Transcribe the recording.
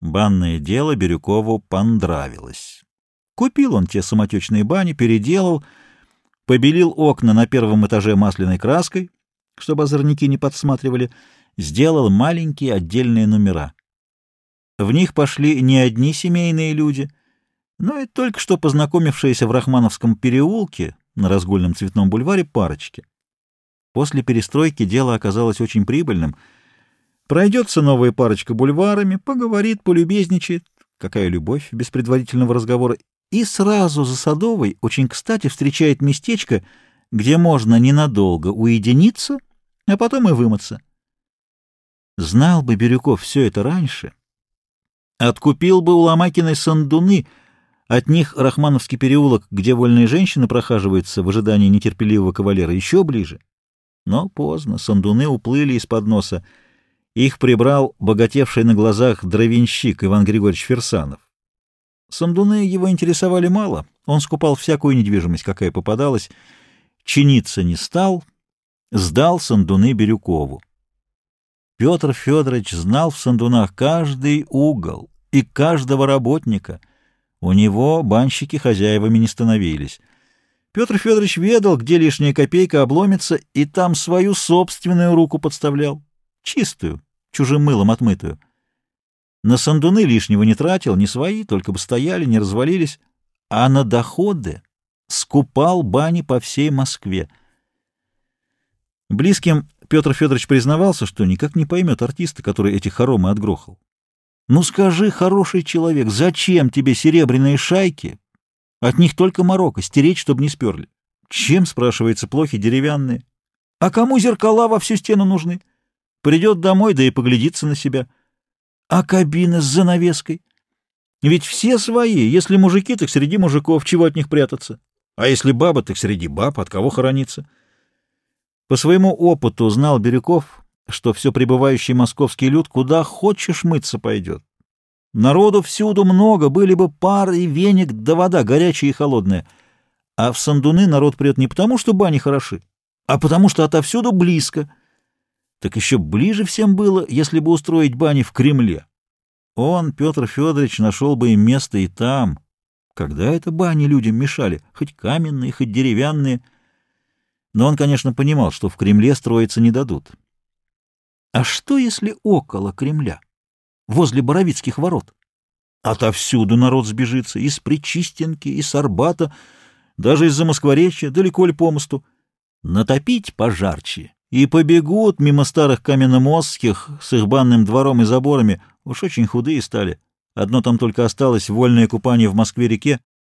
Банное дело Бирюкову понравилось. Купил он те самотечные бани, переделал, побелил окна на первом этаже масляной краской, чтобы озорники не подсматривали, сделал маленькие отдельные номера. В них пошли не одни семейные люди, но и только что познакомившиеся в Рахмановском переулке на Разгульном Цветном бульваре парочки. После перестройки дело оказалось очень прибыльным. Пройдется новая парочка бульварами, поговорит, полюбезничает. Какая любовь без предварительного разговора. И сразу за Садовой очень кстати встречает местечко, где можно ненадолго уединиться, а потом и вымыться. Знал бы Бирюков все это раньше, откупил бы у Ломакиной сандуны, от них Рахмановский переулок, где вольные женщины прохаживаются в ожидании нетерпеливого кавалера, еще ближе. Но поздно, сандуны уплыли из-под носа. Их прибрал богатевший на глазах дровенщик Иван Григорьевич Фирсанов. Сандуны его интересовали мало, он скупал всякую недвижимость, какая попадалась, чиниться не стал, сдал сандуны Бирюкову. Петр Федорович знал в сандунах каждый угол и каждого работника. У него банщики хозяевами не становились. Петр Федорович ведал, где лишняя копейка обломится, и там свою собственную руку подставлял, чистую, чужим мылом отмытую. На сандуны лишнего не тратил, не свои, только бы стояли, не развалились, а на доходы скупал бани по всей Москве. Близким Петр Федорович признавался, что никак не поймет артиста, который эти хоромы отгрохал. «Ну скажи, хороший человек, зачем тебе серебряные шайки? От них только морока, стереть, чтобы не сперли. Чем, спрашивается, плохи деревянные? А кому зеркала во всю стену нужны? Придет домой, да и поглядится на себя. А кабины с занавеской? Ведь все свои. Если мужики, так среди мужиков, чего от них прятаться? А если баба, так среди баб, от кого хорониться?» По своему опыту знал Бирюков, что все прибывающий московский люд куда хочешь мыться пойдет. Народу всюду много, были бы пар и веник, да вода горячая и холодная. А в сандуны народ прет не потому, что бани хороши, а потому что отовсюду близко. Так еще ближе всем было, если бы устроить бани в Кремле. Он, Петр Федорович, нашел бы им место и там. Когда это бани людям мешали, хоть каменные, хоть деревянные. Но он, конечно, понимал, что в Кремле строиться не дадут. А что, если около Кремля, возле Боровицких ворот? Отовсюду народ сбежится, из Причистенки, из Арбата, даже из Замоскворечья, далеко ли по мосту. Натопить пожарче, и побегут мимо старых каменномостских с их банным двором и заборами, уж очень худые стали. Одно там только осталось — вольное купание в Москве-реке.